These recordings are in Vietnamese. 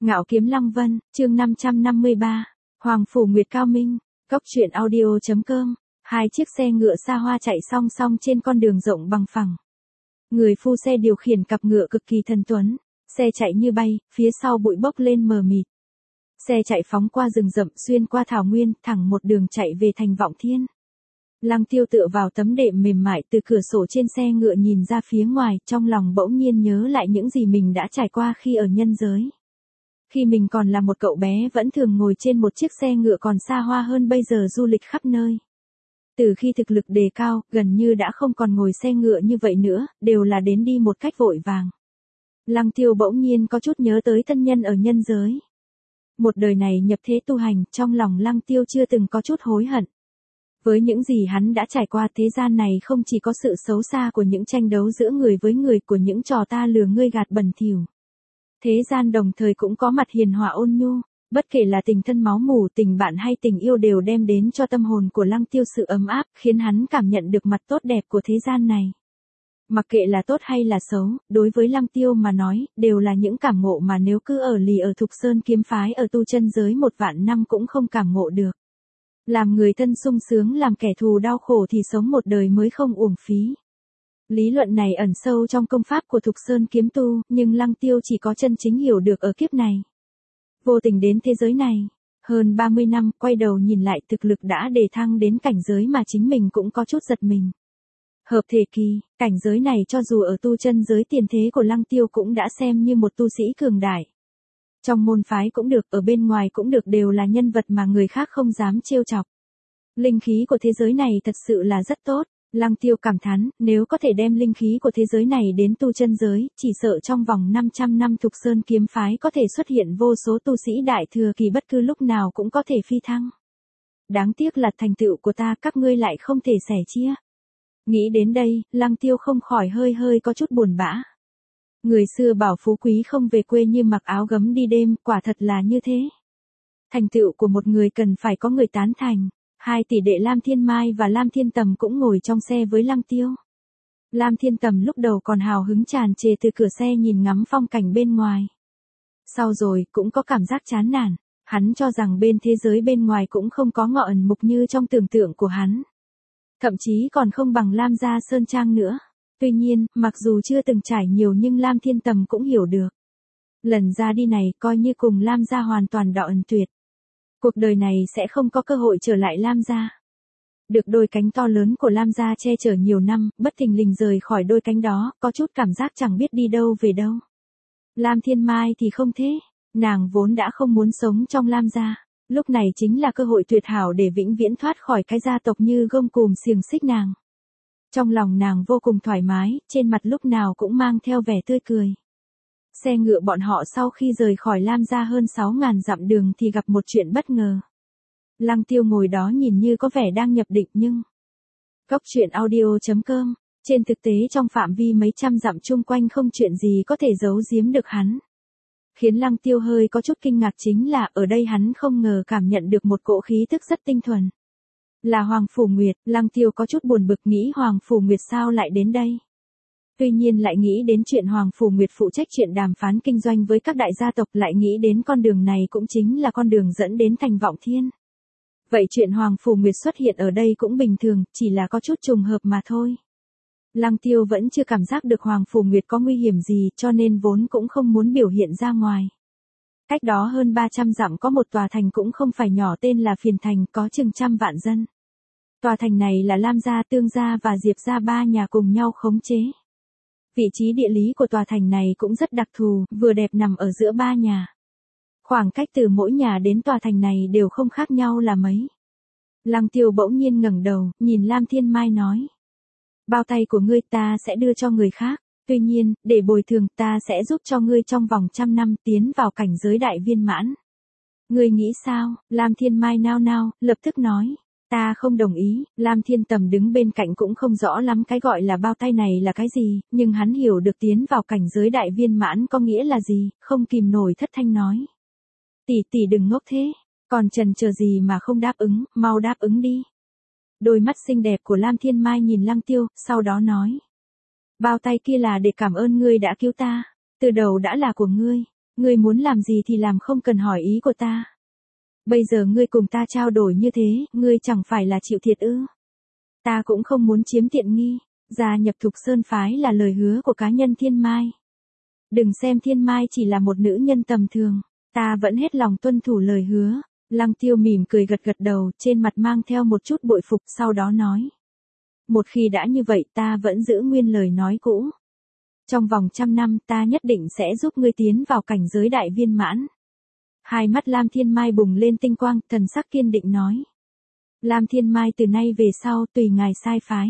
Ngạo Kiếm Lăng Vân, chương 553, Hoàng Phủ Nguyệt Cao Minh, Cốc truyện audio.com. Hai chiếc xe ngựa xa hoa chạy song song trên con đường rộng bằng phẳng. Người phu xe điều khiển cặp ngựa cực kỳ thần tuấn, xe chạy như bay, phía sau bụi bốc lên mờ mịt. Xe chạy phóng qua rừng rậm, xuyên qua thảo nguyên, thẳng một đường chạy về thành Vọng Thiên. Lăng Tiêu tựa vào tấm đệm mềm mại từ cửa sổ trên xe ngựa nhìn ra phía ngoài, trong lòng bỗng nhiên nhớ lại những gì mình đã trải qua khi ở nhân giới. Khi mình còn là một cậu bé vẫn thường ngồi trên một chiếc xe ngựa còn xa hoa hơn bây giờ du lịch khắp nơi. Từ khi thực lực đề cao, gần như đã không còn ngồi xe ngựa như vậy nữa, đều là đến đi một cách vội vàng. Lăng Tiêu bỗng nhiên có chút nhớ tới thân nhân ở nhân giới. Một đời này nhập thế tu hành, trong lòng Lăng Tiêu chưa từng có chút hối hận. Với những gì hắn đã trải qua, thế gian này không chỉ có sự xấu xa của những tranh đấu giữa người với người, của những trò ta lừa ngươi gạt bẩn thỉu. Thế gian đồng thời cũng có mặt hiền hòa ôn nhu, bất kể là tình thân máu mủ, tình bạn hay tình yêu đều đem đến cho tâm hồn của Lăng Tiêu sự ấm áp, khiến hắn cảm nhận được mặt tốt đẹp của thế gian này. Mặc kệ là tốt hay là xấu, đối với Lăng Tiêu mà nói, đều là những cảm ngộ mà nếu cứ ở lì ở Thục Sơn kiếm phái ở tu chân giới 1.000 năm cũng không cảm ngộ được. Làm người thân sung sướng, làm kẻ thù đau khổ thì sống một đời mới không uổng phí. Lý luận này ẩn sâu trong công pháp của Thục Sơn kiếm tu, nhưng Lăng Tiêu chỉ có chân chính hiểu được ở kiếp này. Vô tình đến thế giới này, hơn 30 năm, quay đầu nhìn lại thực lực đã đề thăng đến cảnh giới mà chính mình cũng có chút giật mình. Hợp thể kỳ, cảnh giới này cho dù ở tu chân giới tiền thế của Lăng Tiêu cũng đã xem như một tu sĩ cường đại. Trong môn phái cũng được, ở bên ngoài cũng được, đều là nhân vật mà người khác không dám trêu chọc. Linh khí của thế giới này thật sự là rất tốt. Lăng Tiêu cảm thán, nếu có thể đem linh khí của thế giới này đến tu chân giới, chỉ sợ trong vòng 500 năm Thục Sơn kiếm phái có thể xuất hiện vô số tu sĩ đại thừa kỳ, bất cứ lúc nào cũng có thể phi thăng. Đáng tiếc là thành tựu của ta các ngươi lại không thể sẻ chia. Nghĩ đến đây, Lăng Tiêu không khỏi hơi có chút buồn bã. Người xưa bảo phú quý không về quê như mặc áo gấm đi đêm, quả thật là như thế. Thành tựu của một người cần phải có người tán thành. Hai tỷ đệ Lam Thiên Mai và Lam Thiên Tầm cũng ngồi trong xe với Lăng Tiêu. Lam Thiên Tầm lúc đầu còn hào hứng tràn trề từ cửa xe nhìn ngắm phong cảnh bên ngoài. Sau rồi cũng có cảm giác chán nản, hắn cho rằng bên thế giới bên ngoài cũng không có ngọ ẩn mục như trong tưởng tượng của hắn. Thậm chí còn không bằng Lam gia Sơn Trang nữa. Tuy nhiên, mặc dù chưa từng trải nhiều nhưng Lam Thiên Tầm cũng hiểu được. Lần ra đi này coi như cùng Lam gia hoàn toàn đạo ẩn tuyệt. Cuộc đời này sẽ không có cơ hội trở lại Lam gia. Được đôi cánh to lớn của Lam gia che chở nhiều năm, bất thình lình rời khỏi đôi cánh đó, có chút cảm giác chẳng biết đi đâu về đâu. Lam Thiên Mai thì không thế, nàng vốn đã không muốn sống trong Lam gia, lúc này chính là cơ hội tuyệt hảo để vĩnh viễn thoát khỏi cái gia tộc như gông cùm xiềng xích nàng. Trong lòng nàng vô cùng thoải mái, trên mặt lúc nào cũng mang theo vẻ tươi cười. Xe ngựa bọn họ sau khi rời khỏi Lam gia hơn 6.000 dặm đường thì gặp một chuyện bất ngờ. Lăng Tiêu ngồi đó nhìn như có vẻ đang nhập định nhưng... Cốc truyện audio.com, trên thực tế trong phạm vi mấy trăm dặm chung quanh không chuyện gì có thể giấu giếm được hắn. Khiến Lăng Tiêu hơi có chút kinh ngạc chính là ở đây hắn không ngờ cảm nhận được một cỗ khí tức rất tinh thuần. Là Hoàng Phủ Nguyệt. Lăng Tiêu có chút buồn bực nghĩ Hoàng Phủ Nguyệt sao lại đến đây. Tuy nhiên lại nghĩ đến chuyện Hoàng Phủ Nguyệt phụ trách chuyện đàm phán kinh doanh với các đại gia tộc, lại nghĩ đến con đường này cũng chính là con đường dẫn đến thành Vọng Thiên. Vậy chuyện Hoàng Phủ Nguyệt xuất hiện ở đây cũng bình thường, chỉ là có chút trùng hợp mà thôi. Lăng Tiêu vẫn chưa cảm giác được Hoàng Phủ Nguyệt có nguy hiểm gì, cho nên vốn cũng không muốn biểu hiện ra ngoài. Cách đó hơn 300 dặm có một tòa thành cũng không phải nhỏ tên là Phiền Thành, có chừng 100 vạn dân. Tòa thành này là Lam gia, Tương gia và Diệp gia ba nhà cùng nhau khống chế. Vị trí địa lý của tòa thành này cũng rất đặc thù, vừa đẹp nằm ở giữa ba nhà. Khoảng cách từ mỗi nhà đến tòa thành này đều không khác nhau là mấy. Lăng Tiêu bỗng nhiên ngẩng đầu, nhìn Lam Thiên Mai nói. Bao tay của ngươi ta sẽ đưa cho người khác, tuy nhiên, để bồi thường ta sẽ giúp cho ngươi trong vòng 100 năm tiến vào cảnh giới đại viên mãn. Ngươi nghĩ sao? Lam Thiên Mai nao nao, lập tức nói. Ta không đồng ý. Lam Thiên Tầm đứng bên cạnh cũng không rõ lắm cái gọi là bao tay này là cái gì, nhưng hắn hiểu được tiến vào cảnh giới đại viên mãn có nghĩa là gì, không kìm nổi thất thanh nói. Tỷ đừng ngốc thế, còn chần chờ gì mà không đáp ứng, mau đáp ứng đi. Đôi mắt xinh đẹp của Lam Thiên Mai nhìn Lăng Tiêu, sau đó nói. Bao tay kia là để cảm ơn ngươi đã cứu ta, từ đầu đã là của ngươi. Ngươi muốn làm gì thì làm, không cần hỏi ý của ta. Bây giờ ngươi cùng ta trao đổi như thế, ngươi chẳng phải là chịu thiệt ư? Ta cũng không muốn chiếm tiện nghi. Gia nhập Thục Sơn phái là lời hứa của cá nhân Thiên Mai. Đừng xem Thiên Mai chỉ là một nữ nhân tầm thường, ta vẫn hết lòng tuân thủ lời hứa. Lăng Tiêu mỉm cười gật gật đầu, trên mặt mang theo một chút bội phục, sau đó nói. Một khi đã như vậy, ta vẫn giữ nguyên lời nói cũ. Trong vòng 100 năm ta nhất định sẽ giúp ngươi tiến vào cảnh giới đại viên mãn. Hai mắt Lam Thiên Mai bùng lên tinh quang, thần sắc kiên định nói. Lam Thiên Mai, từ nay về sau tùy ngài sai phái.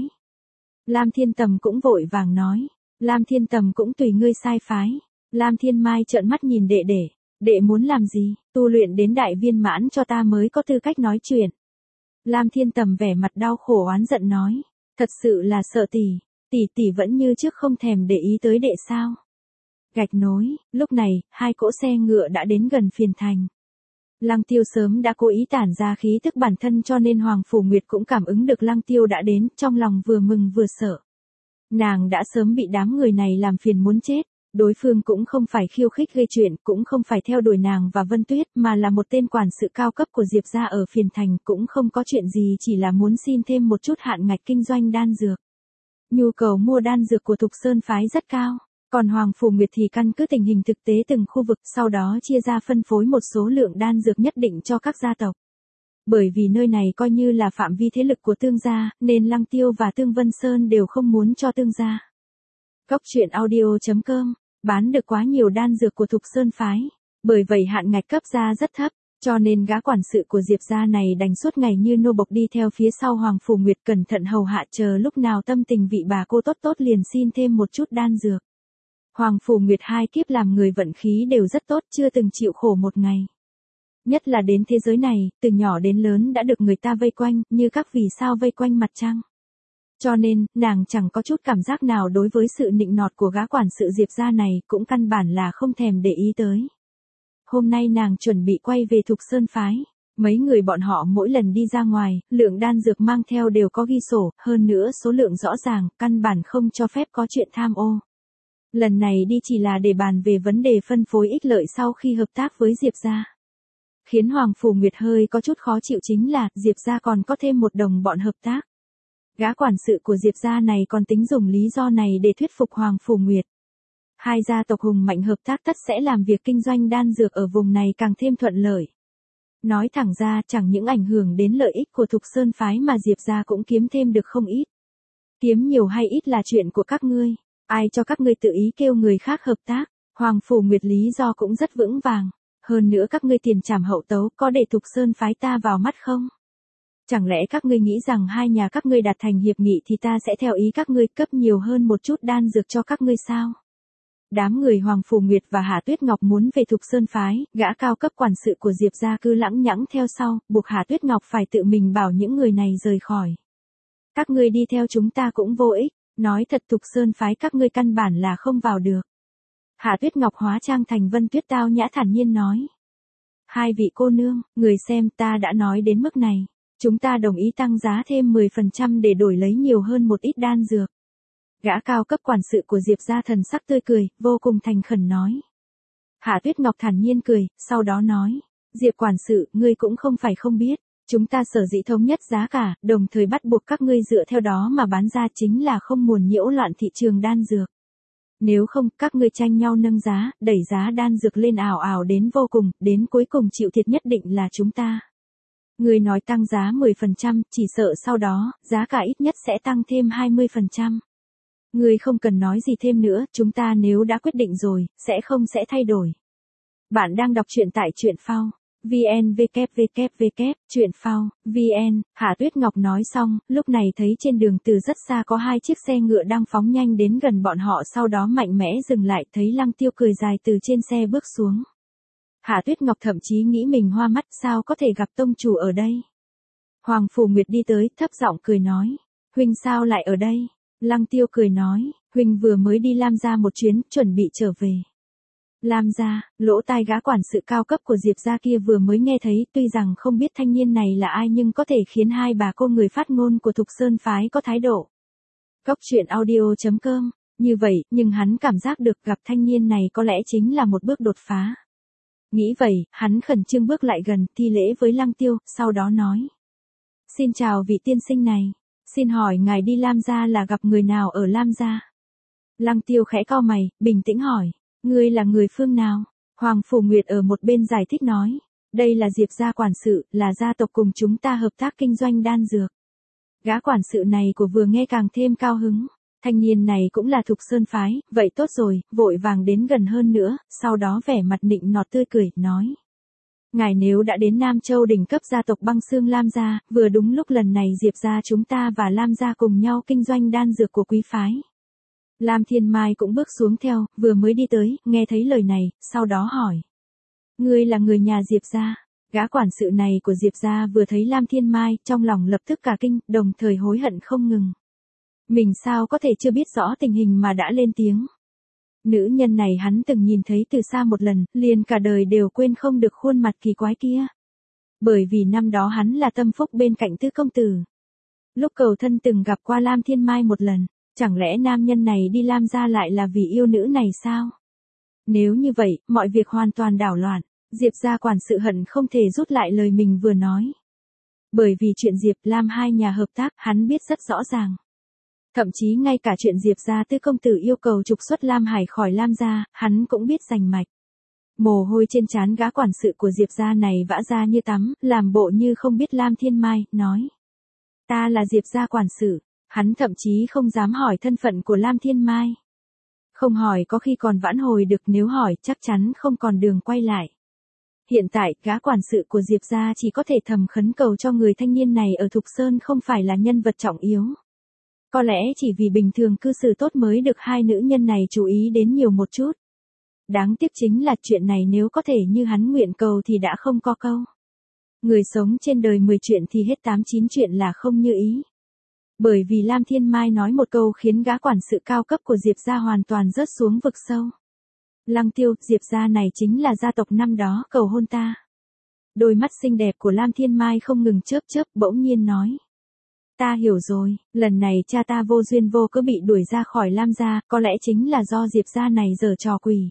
Lam Thiên Tầm cũng vội vàng nói. Lam Thiên Tầm cũng tùy ngươi sai phái. Lam Thiên Mai trợn mắt nhìn đệ đệ. Đệ muốn làm gì? Tu luyện đến đại viên mãn cho ta mới có tư cách nói chuyện. Lam Thiên Tầm vẻ mặt đau khổ oán giận nói. Thật sự là sợ tỷ vẫn như trước không thèm để ý tới đệ sao. Gạch nối, lúc này, hai cỗ xe ngựa đã đến gần Phiền Thành. Lăng Tiêu sớm đã cố ý tản ra khí tức bản thân, cho nên Hoàng Phủ Nguyệt cũng cảm ứng được Lăng Tiêu đã đến, trong lòng vừa mừng vừa sợ. Nàng đã sớm bị đám người này làm phiền muốn chết, đối phương cũng không phải khiêu khích gây chuyện, cũng không phải theo đuổi nàng và Vân Tuyết, mà là một tên quản sự cao cấp của Diệp gia ở Phiền Thành, cũng không có chuyện gì, chỉ là muốn xin thêm một chút hạn ngạch kinh doanh đan dược. Nhu cầu mua đan dược của Thục Sơn phái rất cao. Còn Hoàng Phủ Nguyệt thì căn cứ tình hình thực tế từng khu vực, sau đó chia ra phân phối một số lượng đan dược nhất định cho các gia tộc. Bởi vì nơi này coi như là phạm vi thế lực của Tương gia, nên Lăng Tiêu và Tương Vân Sơn đều không muốn cho Tương gia. Góc truyện audio.com, bán được quá nhiều đan dược của Thục Sơn phái, bởi vậy hạn ngạch cấp ra rất thấp, cho nên gã quản sự của Diệp gia này đành suốt ngày như nô bộc đi theo phía sau Hoàng Phủ Nguyệt, cẩn thận hầu hạ, chờ lúc nào tâm tình vị bà cô tốt tốt liền xin thêm một chút đan dược. Hoàng Phủ Nguyệt hai kiếp làm người vận khí đều rất tốt, chưa từng chịu khổ một ngày. Nhất là đến thế giới này, từ nhỏ đến lớn đã được người ta vây quanh, như các vì sao vây quanh mặt trăng. Cho nên, nàng chẳng có chút cảm giác nào đối với sự nịnh nọt của gã quản sự Diệp gia này, cũng căn bản là không thèm để ý tới. Hôm nay nàng chuẩn bị quay về Thục Sơn phái. Mấy người bọn họ mỗi lần đi ra ngoài, lượng đan dược mang theo đều có ghi sổ, hơn nữa số lượng rõ ràng, căn bản không cho phép có chuyện tham ô. Lần này đi chỉ là để bàn về vấn đề phân phối ích lợi sau khi hợp tác với Diệp gia. Khiến Hoàng Phủ Nguyệt hơi có chút khó chịu chính là, Diệp gia còn có thêm một đồng bọn hợp tác. Gã quản sự của Diệp gia này còn tính dùng lý do này để thuyết phục Hoàng Phủ Nguyệt. Hai gia tộc hùng mạnh hợp tác tất sẽ làm việc kinh doanh đan dược ở vùng này càng thêm thuận lợi. Nói thẳng ra, chẳng những ảnh hưởng đến lợi ích của Thục Sơn phái mà Diệp gia cũng kiếm thêm được không ít. Kiếm nhiều hay ít là chuyện của các ngươi. Ai cho các ngươi tự ý kêu người khác hợp tác? Hoàng Phủ Nguyệt lý do cũng rất vững vàng. Hơn nữa các ngươi tiền trảm hậu tấu, có để Thục Sơn phái ta vào mắt không? Chẳng lẽ các ngươi nghĩ rằng hai nhà các ngươi đạt thành hiệp nghị thì ta sẽ theo ý các ngươi cấp nhiều hơn một chút đan dược cho các ngươi sao? Đám người Hoàng Phủ Nguyệt và Hạ Tuyết Ngọc muốn về Thục Sơn phái, gã cao cấp quản sự của Diệp gia cứ lẳng nhẳng theo sau, buộc Hạ Tuyết Ngọc phải tự mình bảo những người này rời khỏi. Các ngươi đi theo chúng ta cũng vô ích, nói thật Thục Sơn phái các ngươi căn bản là không vào được. Hạ Tuyết Ngọc hóa trang thành Vân Tuyết tao nhã thản nhiên nói. Hai vị cô nương, người xem, ta đã nói đến mức này. Chúng ta đồng ý tăng giá thêm 10% để đổi lấy nhiều hơn một ít đan dược. Gã cao cấp quản sự của Diệp gia thần sắc tươi cười, vô cùng thành khẩn nói. Hạ Tuyết Ngọc thản nhiên cười, sau đó nói. Diệp quản sự, ngươi cũng không phải không biết. Chúng ta sở dĩ thống nhất giá cả, đồng thời bắt buộc các ngươi dựa theo đó mà bán ra, chính là không muốn nhiễu loạn thị trường đan dược. Nếu không, các ngươi tranh nhau nâng giá, đẩy giá đan dược lên ảo ảo đến vô cùng, đến cuối cùng chịu thiệt nhất định là chúng ta. Ngươi nói tăng giá 10%, chỉ sợ sau đó, giá cả ít nhất sẽ tăng thêm 20%. Ngươi không cần nói gì thêm nữa, chúng ta nếu đã quyết định rồi, sẽ thay đổi. Bạn đang đọc truyện tại truyện phao. VN truyện phao, VN, Hạ Tuyết Ngọc nói xong, lúc này thấy trên đường từ rất xa có hai chiếc xe ngựa đang phóng nhanh đến gần bọn họ, sau đó mạnh mẽ dừng lại, thấy Lăng Tiêu cười dài từ trên xe bước xuống. Hạ Tuyết Ngọc thậm chí nghĩ mình hoa mắt, sao có thể gặp tông chủ ở đây. Hoàng Phủ Nguyệt đi tới, thấp giọng cười nói, huynh sao lại ở đây? Lăng Tiêu cười nói, huynh vừa mới đi Lam gia một chuyến, chuẩn bị trở về. Lam gia, lỗ tai gã quản sự cao cấp của Diệp gia kia vừa mới nghe thấy, tuy rằng không biết thanh niên này là ai nhưng có thể khiến hai bà cô người phát ngôn của Thục Sơn phái có thái độ. Góc truyện audio.com, như vậy, nhưng hắn cảm giác được gặp thanh niên này có lẽ chính là một bước đột phá. Nghĩ vậy, hắn khẩn trương bước lại gần, thi lễ với Lăng Tiêu, sau đó nói. Xin chào vị tiên sinh này. Xin hỏi ngài đi Lam gia là gặp người nào ở Lam gia? Lăng Tiêu khẽ cau mày, bình tĩnh hỏi. Ngươi là người phương nào? Hoàng Phủ Nguyệt ở một bên giải thích nói. Đây là Diệp gia quản sự, là gia tộc cùng chúng ta hợp tác kinh doanh đan dược. Gã quản sự này của vừa nghe càng thêm cao hứng. Thanh niên này cũng là Thục Sơn phái, vậy tốt rồi, vội vàng đến gần hơn nữa, sau đó vẻ mặt nịnh nọt tươi cười, nói. Ngài nếu đã đến Nam Châu đỉnh cấp gia tộc băng xương Lam gia, vừa đúng lúc lần này Diệp gia chúng ta và Lam gia cùng nhau kinh doanh đan dược của quý phái. Lam Thiên Mai cũng bước xuống theo, vừa mới đi tới, nghe thấy lời này, sau đó hỏi. Ngươi là người nhà Diệp gia? Gã quản sự này của Diệp gia vừa thấy Lam Thiên Mai, trong lòng lập tức cả kinh, đồng thời hối hận không ngừng. Mình sao có thể chưa biết rõ tình hình mà đã lên tiếng. Nữ nhân này hắn từng nhìn thấy từ xa một lần, liền cả đời đều quên không được khuôn mặt kỳ quái kia. Bởi vì năm đó hắn là tâm phúc bên cạnh Tứ công tử. Lúc cầu thân từng gặp qua Lam Thiên Mai một lần, chẳng lẽ nam nhân này đi Lam gia lại là vì yêu nữ này sao? Nếu như vậy, mọi việc hoàn toàn đảo loạn, Diệp gia quản sự hận không thể rút lại lời mình vừa nói. Bởi vì chuyện Diệp Lam hai nhà hợp tác, hắn biết rất rõ ràng. Thậm chí ngay cả chuyện Diệp gia Tứ công tử yêu cầu trục xuất Lam Hải khỏi Lam gia, hắn cũng biết rành mạch. Mồ hôi trên trán gã quản sự của Diệp gia này vã ra như tắm, làm bộ như không biết Lam Thiên Mai, nói. Ta là Diệp gia quản sự, hắn thậm chí không dám hỏi thân phận của Lam Thiên Mai. Không hỏi có khi còn vãn hồi được, nếu hỏi chắc chắn không còn đường quay lại. Hiện tại, gã quản sự của Diệp gia chỉ có thể thầm khấn cầu cho người thanh niên này ở Thục Sơn không phải là nhân vật trọng yếu. Có lẽ chỉ vì bình thường cư xử tốt mới được hai nữ nhân này chú ý đến nhiều một chút. Đáng tiếc chính là chuyện này nếu có thể như hắn nguyện cầu thì đã không có câu. Người sống trên đời 10 chuyện thì hết 8-9 chuyện là không như ý. Bởi vì Lam Thiên Mai nói một câu khiến gã quản sự cao cấp của Diệp gia hoàn toàn rớt xuống vực sâu. Lăng Tiêu, Diệp gia này chính là gia tộc năm đó cầu hôn ta. Đôi mắt xinh đẹp của Lam Thiên Mai không ngừng chớp chớp, bỗng nhiên nói. Ta hiểu rồi, lần này cha ta vô duyên vô cớ bị đuổi ra khỏi Lam gia, có lẽ chính là do Diệp gia này giở trò quỷ.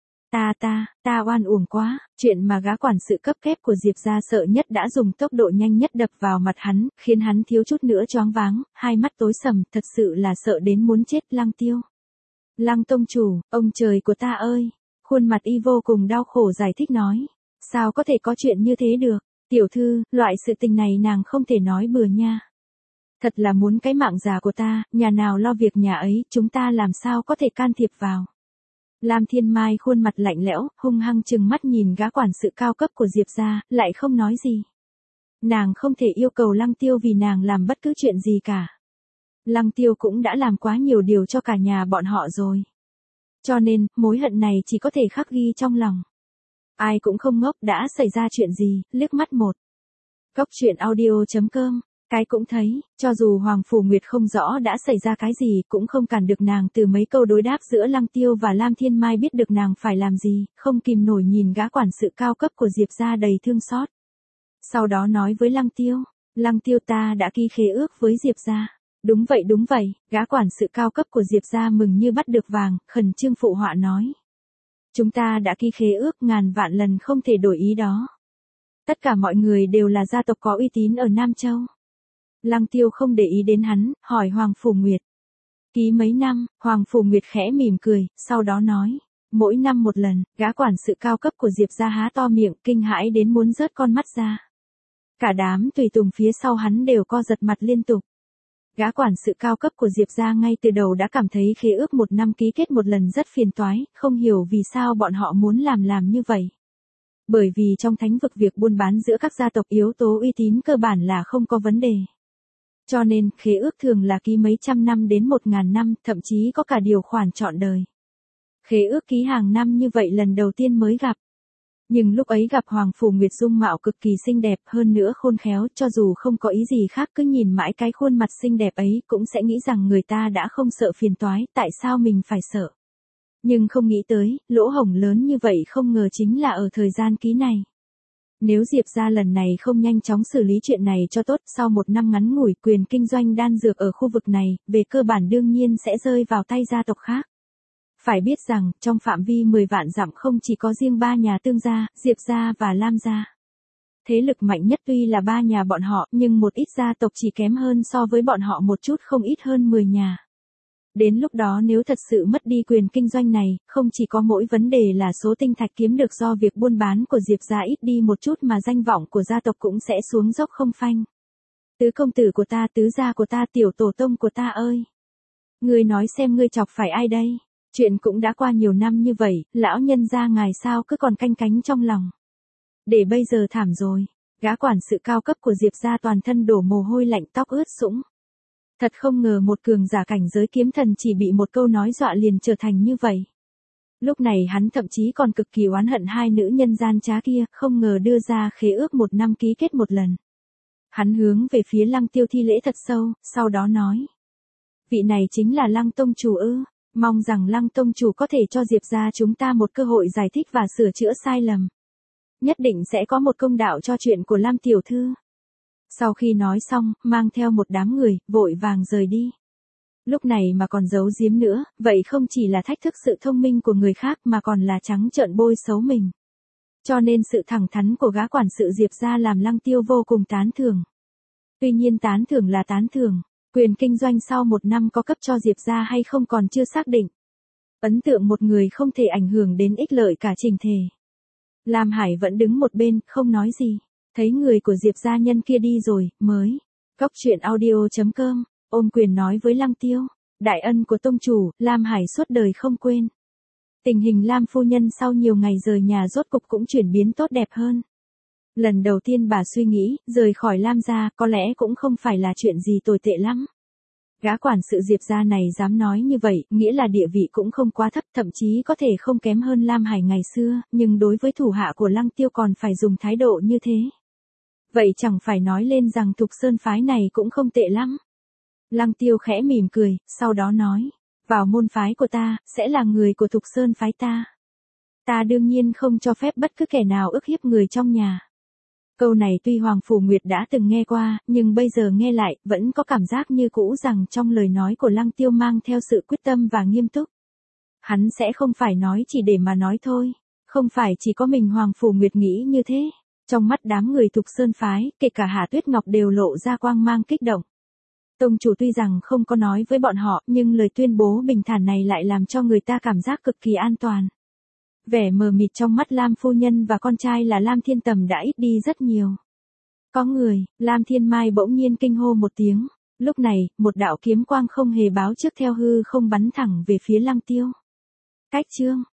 Ta oan uổng quá, chuyện mà gã quản sự cấp kép của Diệp gia sợ nhất đã dùng tốc độ nhanh nhất đập vào mặt hắn, khiến hắn thiếu chút nữa choáng váng, hai mắt tối sầm, thật sự là sợ đến muốn chết. Lăng Tiêu. Lăng tông chủ, ông trời của ta ơi, khuôn mặt y vô cùng đau khổ giải thích nói. Sao có thể có chuyện như thế được, tiểu thư, loại sự tình này nàng không thể nói bừa nha. Thật là muốn cái mạng già của ta, nhà nào lo việc nhà ấy, chúng ta làm sao có thể can thiệp vào. Lam Thiên Mai khuôn mặt lạnh lẽo, hung hăng trừng mắt nhìn gã quản sự cao cấp của Diệp gia, lại không nói gì. Nàng không thể yêu cầu Lăng Tiêu vì nàng làm bất cứ chuyện gì cả. Lăng Tiêu cũng đã làm quá nhiều điều cho cả nhà bọn họ rồi. Cho nên, mối hận này chỉ có thể khắc ghi trong lòng. Ai cũng không ngốc, đã xảy ra chuyện gì, liếc mắt một. Góc truyện audio.com. Cái cũng thấy, cho dù Hoàng Phủ Nguyệt không rõ đã xảy ra cái gì cũng không cản được nàng từ mấy câu đối đáp giữa Lăng Tiêu và Lam Thiên Mai biết được nàng phải làm gì, không kìm nổi nhìn gã quản sự cao cấp của Diệp gia đầy thương xót. Sau đó nói với Lăng Tiêu ta đã ký khế ước với Diệp gia. Đúng vậy, gã quản sự cao cấp của Diệp gia mừng như bắt được vàng, khẩn trương phụ họa nói. Chúng ta đã ký khế ước, ngàn vạn lần không thể đổi ý đó. Tất cả mọi người đều là gia tộc có uy tín ở Nam Châu. Lăng Tiêu không để ý đến hắn, hỏi Hoàng Phủ Nguyệt. Ký mấy năm, Hoàng Phủ Nguyệt khẽ mỉm cười, sau đó nói. Mỗi năm một lần, gã quản sự cao cấp của Diệp gia há to miệng, kinh hãi đến muốn rớt con mắt ra. Cả đám tùy tùng phía sau hắn đều co giật mặt liên tục. Gã quản sự cao cấp của Diệp gia ngay từ đầu đã cảm thấy khế ước một năm ký kết một lần rất phiền toái, không hiểu vì sao bọn họ muốn làm như vậy. Bởi vì trong thánh vực việc buôn bán giữa các gia tộc yếu tố uy tín cơ bản là không có vấn đề. Cho nên, khế ước thường là ký mấy trăm năm đến 1000 năm, thậm chí có cả điều khoản trọn đời. Khế ước ký hàng năm như vậy lần đầu tiên mới gặp. Nhưng lúc ấy gặp Hoàng Phủ Nguyệt dung mạo cực kỳ xinh đẹp, hơn nữa khôn khéo, cho dù không có ý gì khác cứ nhìn mãi cái khuôn mặt xinh đẹp ấy cũng sẽ nghĩ rằng người ta đã không sợ phiền toái, tại sao mình phải sợ. Nhưng không nghĩ tới, lỗ hổng lớn như vậy không ngờ chính là ở thời gian ký này. Nếu Diệp gia lần này không nhanh chóng xử lý chuyện này cho tốt, sau một năm ngắn ngủi quyền kinh doanh đan dược ở khu vực này, về cơ bản đương nhiên sẽ rơi vào tay gia tộc khác. Phải biết rằng, trong phạm vi 10 vạn dặm không chỉ có riêng 3 nhà Tương gia, Diệp gia và Lam gia. Thế lực mạnh nhất tuy là 3 nhà bọn họ, nhưng một ít gia tộc chỉ kém hơn so với bọn họ một chút, không ít hơn 10 nhà. Đến lúc đó nếu thật sự mất đi quyền kinh doanh này, không chỉ có mỗi vấn đề là số tinh thạch kiếm được do việc buôn bán của Diệp gia ít đi một chút mà danh vọng của gia tộc cũng sẽ xuống dốc không phanh. Tứ công tử của ta, tứ gia của ta, tiểu tổ tông của ta ơi! Ngươi nói xem ngươi chọc phải ai đây? Chuyện cũng đã qua nhiều năm như vậy, lão nhân gia ngài sao cứ còn canh cánh trong lòng. Để bây giờ thảm rồi, gã quản sự cao cấp của Diệp gia toàn thân đổ mồ hôi lạnh, tóc ướt sũng. Thật không ngờ một cường giả cảnh giới kiếm thần chỉ bị một câu nói dọa liền trở thành như vậy. Lúc này hắn thậm chí còn cực kỳ oán hận hai nữ nhân gian trá kia, không ngờ đưa ra khế ước 1 năm ký kết một lần. Hắn hướng về phía Lăng Tiêu thi lễ thật sâu, sau đó nói. Vị này chính là Lăng tông chủ ư? Mong rằng Lăng tông chủ có thể cho Diệp gia chúng ta một cơ hội giải thích và sửa chữa sai lầm. Nhất định sẽ có một công đạo cho chuyện của Lam tiểu thư. Sau khi nói xong, mang theo một đám người, vội vàng rời đi. Lúc này mà còn giấu giếm nữa, vậy không chỉ là thách thức sự thông minh của người khác mà còn là trắng trợn bôi xấu mình. Cho nên sự thẳng thắn của gã quản sự Diệp gia làm Lăng Tiêu vô cùng tán thưởng. Tuy nhiên tán thưởng là tán thưởng, quyền kinh doanh sau 1 năm có cấp cho Diệp gia hay không còn chưa xác định. Ấn tượng một người không thể ảnh hưởng đến ích lợi cả chỉnh thể. Lam Hải vẫn đứng một bên, không nói gì. Thấy người của Diệp gia nhân kia đi rồi, mới. Cóc truyện audio.com, ôm quyền nói với Lăng Tiêu. Đại ân của tông chủ, Lam Hải suốt đời không quên. Tình hình Lam phu nhân sau nhiều ngày rời nhà rốt cục cũng chuyển biến tốt đẹp hơn. Lần đầu tiên bà suy nghĩ, rời khỏi Lam gia có lẽ cũng không phải là chuyện gì tồi tệ lắm. Gã quản sự Diệp gia này dám nói như vậy, nghĩa là địa vị cũng không quá thấp, thậm chí có thể không kém hơn Lam Hải ngày xưa, nhưng đối với thủ hạ của Lăng Tiêu còn phải dùng thái độ như thế. Vậy chẳng phải nói lên rằng Thục Sơn phái này cũng không tệ lắm. Lăng Tiêu khẽ mỉm cười, sau đó nói, vào môn phái của ta, sẽ là người của Thục Sơn phái ta. Ta đương nhiên không cho phép bất cứ kẻ nào ức hiếp người trong nhà. Câu này tuy Hoàng Phủ Nguyệt đã từng nghe qua, nhưng bây giờ nghe lại, vẫn có cảm giác như cũ rằng trong lời nói của Lăng Tiêu mang theo sự quyết tâm và nghiêm túc. Hắn sẽ không phải nói chỉ để mà nói thôi. Không phải chỉ có mình Hoàng Phủ Nguyệt nghĩ như thế. Trong mắt đám người Thục Sơn phái, kể cả Hạ Tuyết Ngọc đều lộ ra quang mang kích động. Tông chủ tuy rằng không có nói với bọn họ, nhưng lời tuyên bố bình thản này lại làm cho người ta cảm giác cực kỳ an toàn. Vẻ mờ mịt trong mắt Lam phu nhân và con trai là Lam Thiên Tầm đã ít đi rất nhiều. Có người, Lam Thiên Mai bỗng nhiên kinh hô một tiếng. Lúc này, một đạo kiếm quang không hề báo trước theo hư không bắn thẳng về phía Lăng Tiêu. Cách chương